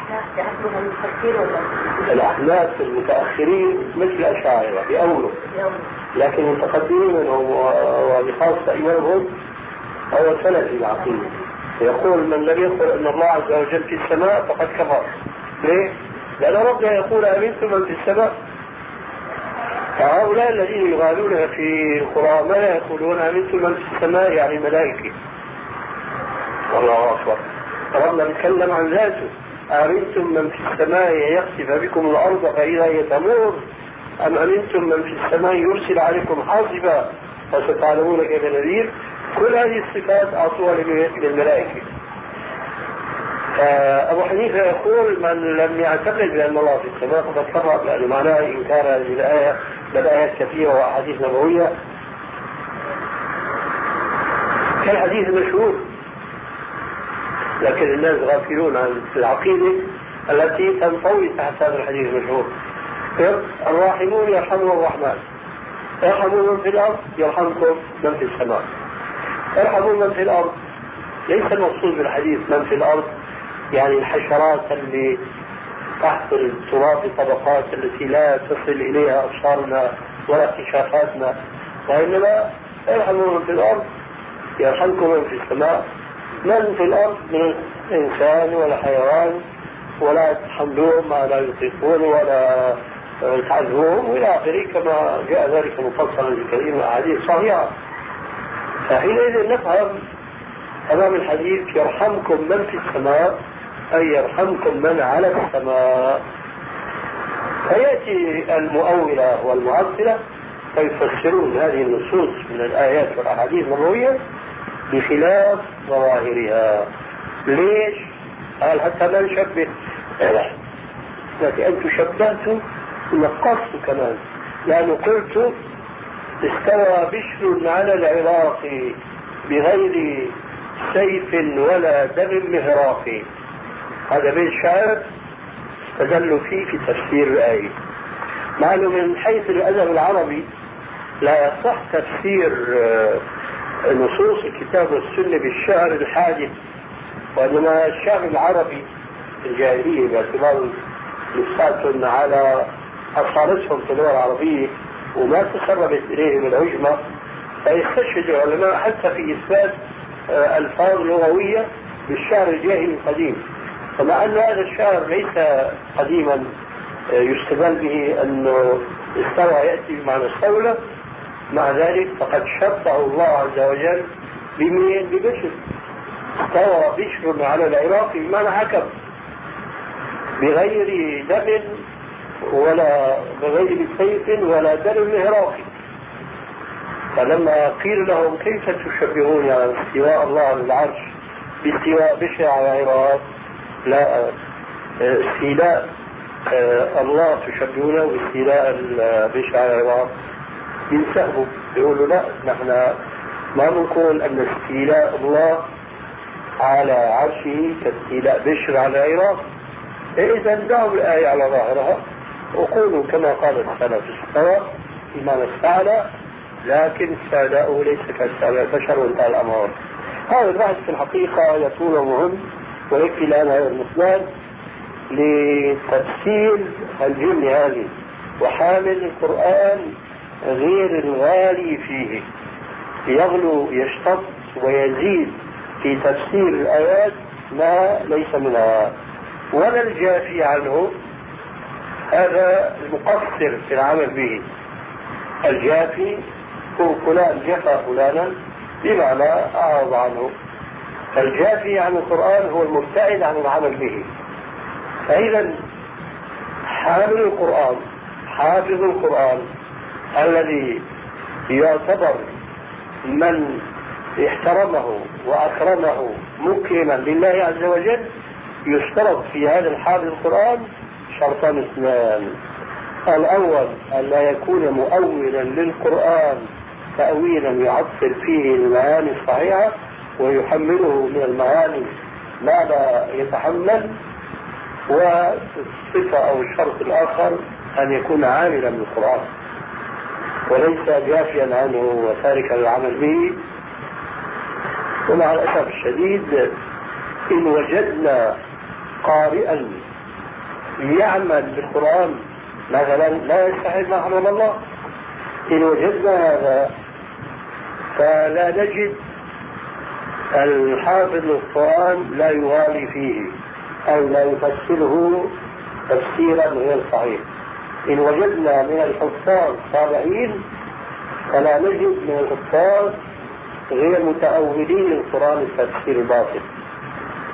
الأحناف المتأخرين مثل الأشاعرة بأوله، لكن المتقدمين منهم وبخاصة إمامهم هو سلفي العقيدة، يقول: من لم يقل أن الله عز وجل في السماء فقد كفر. ليه؟ لأن ربنا يقول: أمنتم من في السماء. فهؤلاء الذين يغالون في القرآن ما يقولون أمنتم من في السماء يعني الملائكة، الله أكبر. ربنا بيتكلم عن ذاته. أأمنتم من في السماء يخسف بكم الأرض فإذا هي تمور أم أمنتم من في السماء يرسل عليكم حاصبا فستعلمون كيف نذير. كل هذه الصفات أعطوها للملائكة. فأبو حنيفة يقول من لم يعتقد بأن الله في السماء فقد كفر، لأنه معناه إنكار هذه الآية بل آيات كثيرة وأحاديث نبوية كالحديث المشهور. لكن الناس غافلون عن العقيدة التي تنطوي تحت هذا الحديث المشهور. الراحمون يرحمهم الرحمن، ارحموا من في الأرض يرحمكم من في السماء. ارحموا من في الأرض ليس المقصود بالحديث من في الأرض يعني الحشرات اللي تحت التراب الطبقات التي لا تصل إليها أبصارنا ولا اكتشافاتنا، وإنما ارحموا من في الأرض يرحمكم من في السماء. من في الأرض من إنسان ولا حيوان، ولا تحملوهم ما لا يطيقون ولا تعذبوهم إلى آخره كما جاء ذلك مفصلا في كثير من الأحاديث صحيحة. فحينئذ نفهم أمام الحديث يرحمكم من في السماء أي يرحمكم من على السماء. فيأتي المؤولة والمعطلة فيفسرون هذه النصوص من الآيات والأحاديث النبوية بخلاف ظواهرها. ليش؟ قال حتى لا نشبه، لكن أنتم شبهتوا ونقصتوا كمان، لأنه قلت استوى بشر على العراق بغير سيف ولا دم مهراق. هذا بيت شعر استدلوا فيه في تفسير الآية. معلوم من حيث الأدب العربي لا يصح تفسير نصوص الكتاب والسنة بالشعر الحادث، وإنما الشعر العربي في الجاهلية باعتبار لساتهم على أصالتهم في اللغة العربية وما تسربت إليهم العجمة، فيستشهد العلماء حتى في إثبات ألفاظ لغوية بالشعر الجاهلي القديم. فمع أن هذا الشعر ليس قديما يستدل به أنه استوى يأتي بمعنى استولى، مع ذلك فقد شبه الله عز وجل بمين؟ ببشر. استوى بشر على العراق بمعنى حكم بغير دم ولا بغير سيف ولا دم مهراقي. فلما قيل لهم كيف تشبهون يعني استواء الله على العرش باستواء بشر على العراق، لا استيلاء الله تشبهونه باستيلاء بشر على العراق، ينسحبوا يقولوا لا نحن ما بنقول ان استيلاء الله على عرشه كاستيلاء بشر على العراق. اذا دعوا الايه على ظاهرها وقولوا كما قال السلف استوى بمعنى استعلى، لكن استعلاؤه ليس كاستعلاء البشر وانتهى الامر. هذا البحث في الحقيقه يطول مهم ويكفي لنا هذا المثال لتفسير الجمله هذه. وحامل القران غير الغالي فيه يغلو يشتط ويزيد في تفسير الآيات ما ليس منها، ولا الجافي عنه هذا المقصر في العمل به. الجافي هو فلان جفى فلانا بمعنى أعرض عنه. الجافي عن القرآن هو المبتعد عن العمل به. فإذا حامل القرآن حافظ القرآن الذي يعتبر من احترمه وأكرمه مكرما لله عز وجل، يشترط في هذا الحافظ القرآن شرطان اثنان. الأول أن لا يكون مؤولا للقرآن تأويلا يعطل فيه المعاني الصحيحة ويحمله من المعاني ما لا يتحمل. والصفة أو الشرط الآخر أن يكون عاملا بالقرآن وليس جافيا عنه وتاركا العمل به. ومع الأسف الشديد إن وجدنا قارئا يعمل بالقرآن مثلا لا يستحيل ما حرم الله، إن وجدنا هذا فلا نجد الحافظ للقرآن لا يغالي فيه أو لا يفسره تفسيرا غير صحيح. إن وجدنا من الحفاظ صالحين فلا نجد من الحفاظ غير متأولين القرآن التفسير الباطل.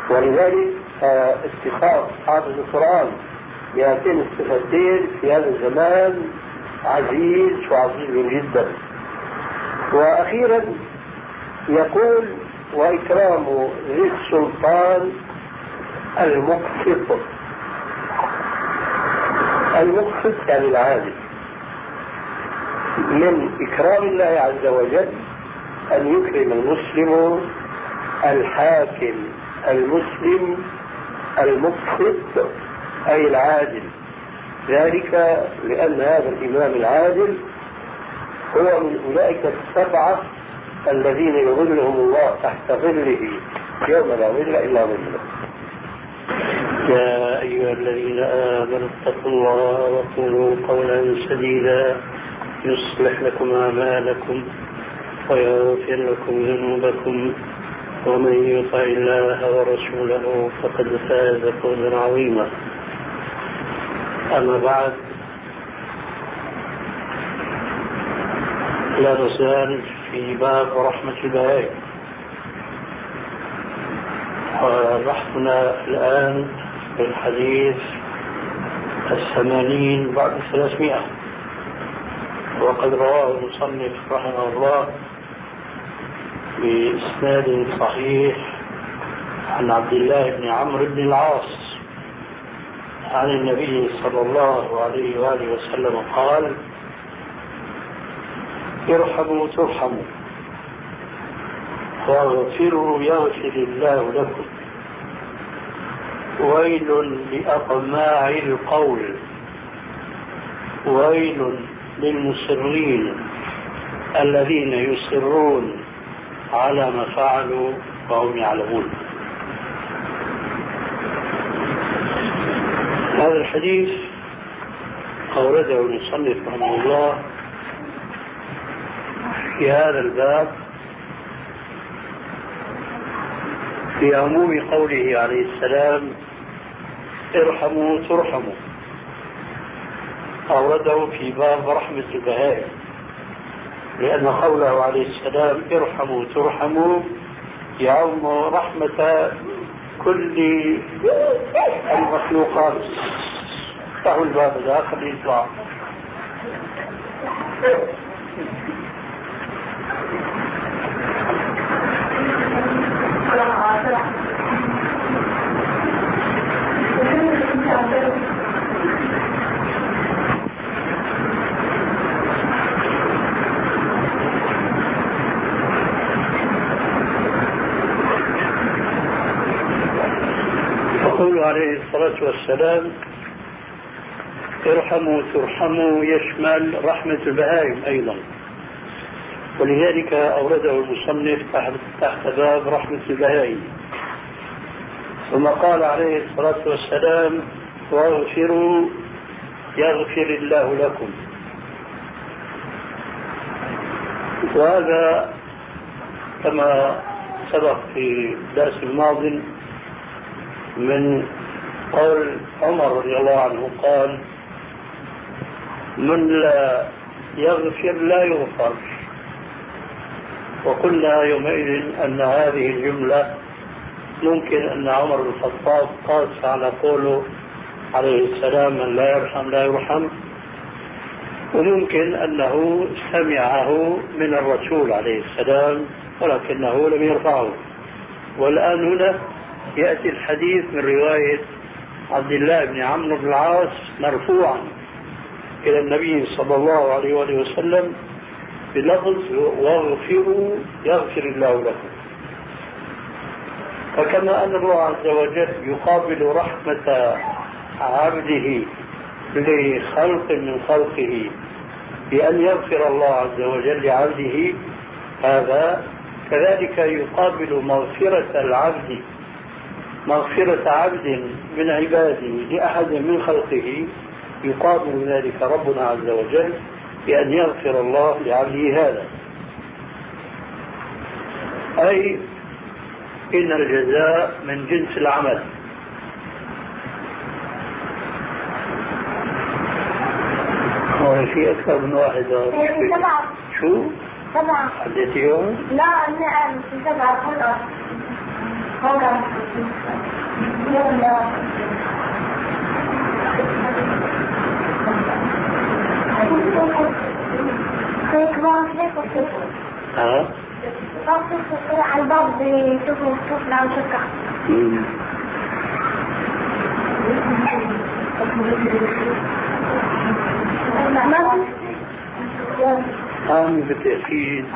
ولذلك اتخاذ حافظ القرآن بهاتين الصفتين في هذا الزمان عزيز وعزيز جدا. وأخيرا يقول وإكرام ذي السلطان المقسط. المقسط يعني العادل. من إكرام الله عز وجل أن يكرم المسلم الحاكم المسلم المقسط أي العادل، ذلك لأن هذا الإمام العادل هو من أولئك السبعة الذين يظلهم الله تحت ظله يوم لا ظل إلا ظله. يا أيها الذين آمنوا اتقوا الله وقولوا قولا سديدا يصلح لكم أعمالكم ويغفر لكم ذنوبكم ومن يطع الله ورسوله فقد فاز فوزا عظيما. أما بعد، لا نزال في باب رحمة البهائم، وبحثنا الآن في الحديث الثمانين بعد ثلاثمائة، وقد رواه المصنف رحمه الله بإسناد صحيح عن عبد الله بن عمرو بن العاص عن النبي صلى الله عليه وآله وسلم قال: ارحموا ترحموا واغفروا يغفر الله لكم، ويل لأطماع القول، ويل للمصرين الذين يصرون على ما فعلوا وهم يعلمون. هذا الحديث أورده المصنف رحمه الله في هذا الباب في عموم قوله عليه السلام: ارحموا ترحموا. أورده في باب رحمة البهائم، لأن قوله عليه السلام ارحموا ترحموا يعم رحمة كل المخلوقات. افتحوا الباب الآخر يطلع. يقول عليه الصلاة والسلام: ارحموا ترحموا يشمل رحمة البهائم أيضا، ولذلك أورده المصنف تحت باب رحمة البهائم. ثم قال عليه الصلاة والسلام: واغفروا يغفر الله لكم. وهذا كما سبق في الدرس الماضي من قول عمر رضي الله عنه قال: من لا يغفر لا يغفر. وقلنا يومئذ أن هذه الجملة ممكن أن عمر بن الخطاب قاس على قوله عليه السلام: من لا يرحم لا يرحم، وممكن أنه سمعه من الرسول عليه السلام ولكنه لم يرفعه. والآن هنا يأتي الحديث من رواية عبد الله بن عمرو بن العاص مرفوعا إلى النبي صلى الله عليه وآله وسلم بلفظ: واغفروا يغفر الله لكم. فكما أن الله عز وجل يقابل رحمة عبده لخلق من خلقه بأن يغفر الله عز وجل لعبده هذا، كذلك يقابل مغفرة العبد مغفرة عبد من عباده لأحد من خلقه، يقابل ذلك ربنا عز وجل بأن يغفر الله لعبده هذا. أي إن الجزاء من جنس العمل. هو في أكثر من واحد. شو؟ سبعة. حديث يوم؟ لا، النعم في سبعة خلق. ها؟ على الباب بيشوفوا الطفل عم يشكح. آمن بالتأكيد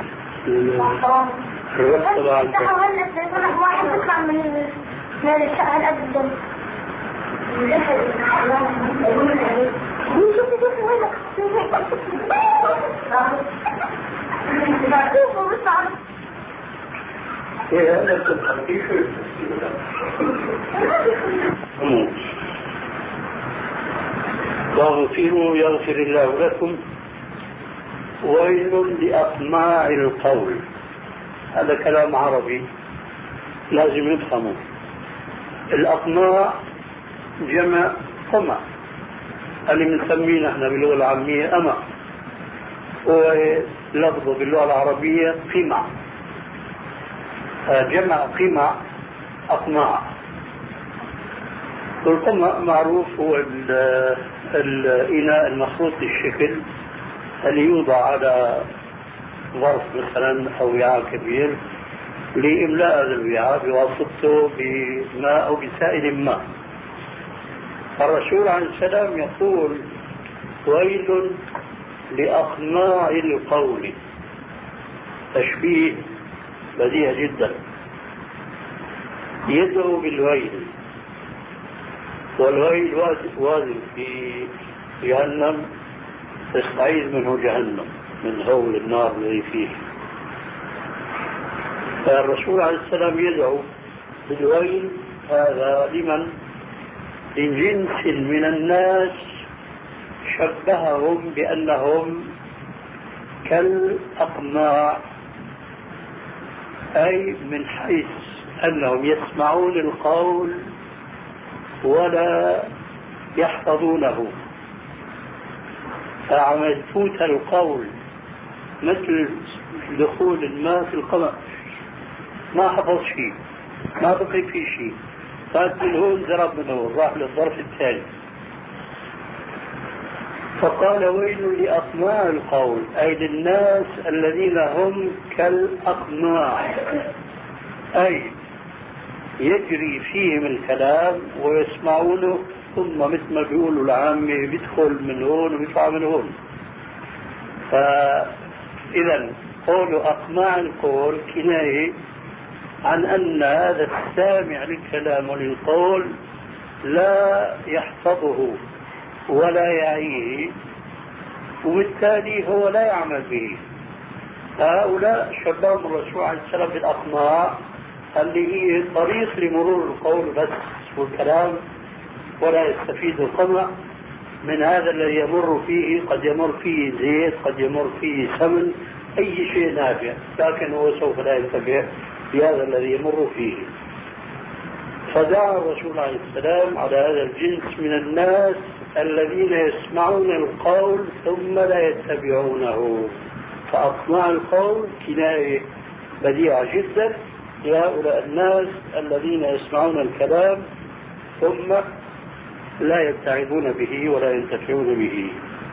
الرب طبعا واحد يطلع من من الشقة الأبد ايه هذا التحقيق واغفروا يغفر الله لكم ويل لأطماع القول. هذا كلام عربي لازم نفهمه. الأطماع جمع طمع اللي بنسميه نحن باللغة العامية أمع، ولفظه باللغة العربية قمع. جمع قمع أطماع. والقمع معروف هو الإناء المخروط الشكل اللي يوضع على ظرف مثلا أو وعاء كبير لإملاء هذا الوعاء بواسطته بماء أو بسائل ماء. الرسول عليه السلام يقول ويل لأطماع القول، تشبيه بديع جدا. يدعو بالويل، والويل واد في جهنم تستعيذ منه جهنم من هول النار الذي فيه. فالرسول عليه السلام يدعو بالويل هذا لمن؟ لجنس من الناس شبههم بأنهم كالأقماع، أي من حيث أنهم يسمعون القول ولا يحفظونه، فعم يفوت القول مثل دخول الماء في القمع، ما حفظ شيء، ما بقي في شيء، فات من هون ضرب من هون راح للظرف الثاني. فقال ويل لأطماع القول، أي للناس الذين هم كالأقماع، أي يجري فيهم الكلام ويسمعونه ثم مثل ما بيقولوا العامة بيدخل من هون وبيطلع من هون. فإذا قول أقماع القول كناية عن أن هذا السامع للكلام وللقول لا يحفظه ولا يعيه، وبالتالي هو لا يعمل به. هؤلاء شباب الرسول عليه السلام بالأقماع اللي هي طريق لمرور القول بس والكلام، ولا يستفيد القمع من هذا الذي يمر فيه. قد يمر فيه زيت، قد يمر فيه سمن، أي شيء نافع، لكن هو سوف لا ينتفع بهذا الذي يمر فيه. فدعا الرسول عليه السلام على هذا الجنس من الناس الذين يسمعون القول ثم لا يتبعونه. فأطماع القول كناية بديعة جدا لهؤلاء الناس الذين يسمعون الكلام ثم لا يبتعدون به ولا ينتفعون به.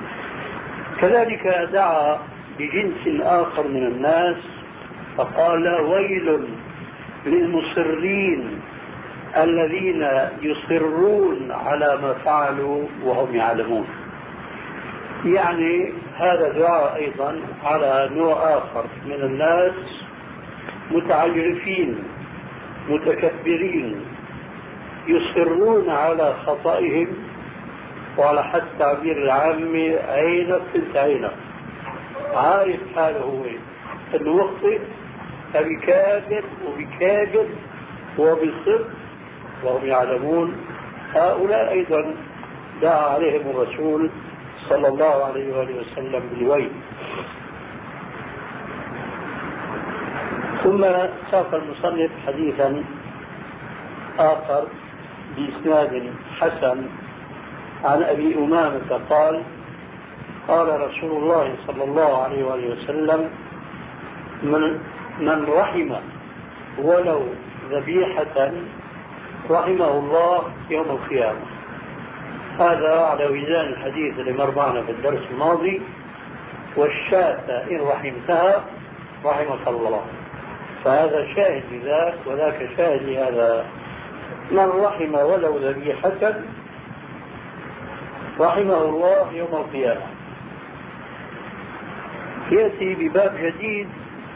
كذلك دعا بجنس آخر من الناس فقال ويل للمصرين الذين يصرون على ما فعلوا وهم يعلمون. يعني هذا دعاء أيضا على نوع آخر من الناس متعجرفين متكبرين يصرون على خطئهم، وعلى حد تعبير العامي عينك في عينك، عارف حاله هو انه يخطئ فبكابر وبكابر وبصدق وهم يعلمون. هؤلاء أيضا دعا عليهم الرسول صلى الله عليه وآله وسلم بالويل. ثم ساق المصنف حديثا آخر بإسناد حسن عن أبي أمامة قال قال رسول الله صلى الله عليه وآله وسلم من, من رحم ولو ذبيحة رحمه الله يوم القيامة. هذا على وزان الحديث اللي مر معنا في الدرس الماضي: والشاة إن رحمتها رحمك الله. فهذا شاهد لذاك وذاك شاهد لهذا. من رحم ولو ذبيحة رحمه الله يوم القيامة. يأتي بباب جديد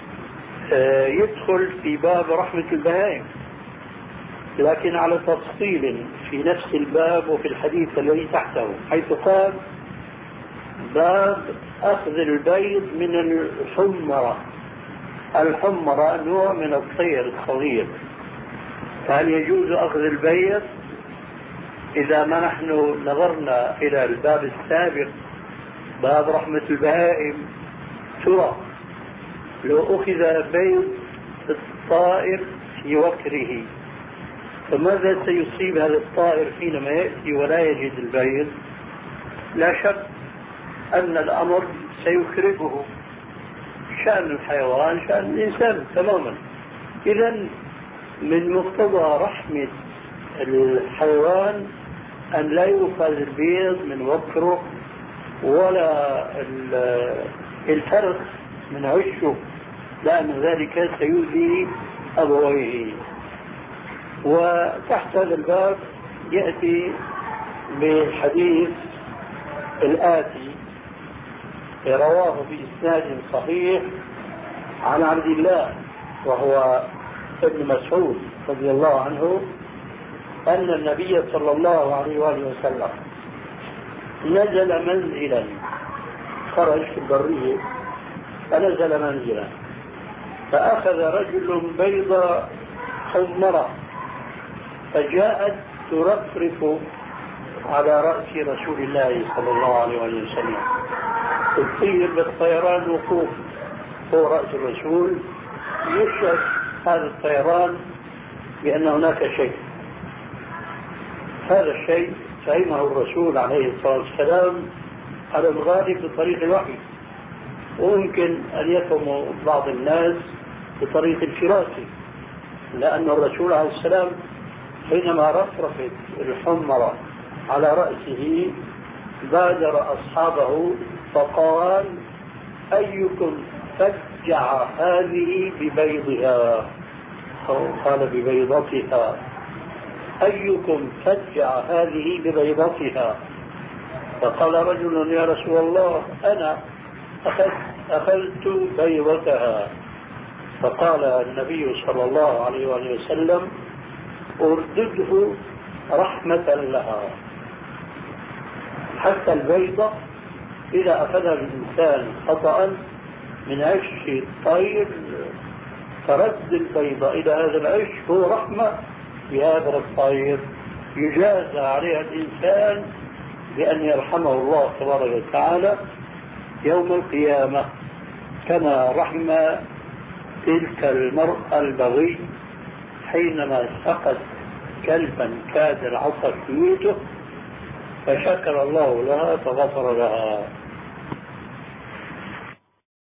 يدخل في باب رحمة البهائم، لكن على تفصيل في نفس الباب وفي الحديث الذي تحته، حيث قال: باب أخذ البيض من الحمرة. الحمرة نوع من الطير الصغير، فهل يجوز أخذ البيض؟ إذا ما نحن نظرنا إلى الباب السابق باب رحمة البهائم، ترى لو أخذ بيض الطائر في وكره فماذا سيصيب هذا الطائر حينما يأتي ولا يجد البيض؟ لا شك أن الأمر سيكرهه. شأن الحيوان شأن الإنسان تماما. إذن من مقتضى رحمة الحيوان أن لا يؤخذ البيض من وكره ولا الفرخ من عشه، لأن ذلك سيؤذي أبويه. وتحت هذا الباب يأتي بالحديث الآتي، رواه بإسناد صحيح عن عبد الله وهو ابن مسعود رضي الله عنه أن النبي صلى الله عليه وآله وسلم نزل منزلا، خرج في البرية فنزل منزلا، فأخذ رجل بيض حمرة فجاءت ترفرف على رأس رسول الله صلى الله عليه وسلم، تطير بالطيران وقوف فوق رأس الرسول. يشعر هذا الطيران بأن هناك شيء. هذا الشيء فهمه الرسول عليه الصلاة والسلام على الغالب بطريق الوحي، وممكن أن يفهم بعض الناس بطريق الفراسة، لأن الرسول عليه السلام حينما رفرفت الحمرة على رأسه بادر أصحابه فقال: أيكم فجع هذه ببيضها، أو قال ببيضتها، أيكم فجع هذه ببيضتها. فقال رجل: يا رسول الله أنا أخذت, أخذت بيضتها. فقال النبي صلى الله عليه وسلم: أردده رحمة لها. حتى البيضة إذا أخذها الإنسان خطأ من عش الطير فرد البيضة إلى هذا العش هو رحمة بهذا الطير، يجازى عليها الإنسان بأن يرحمه الله تبارك وتعالى يوم القيامة، كما رحم تلك المرأة البغي حينما سقت كلبا كاد العصا في بيوته فشكر الله لها فغفر لها.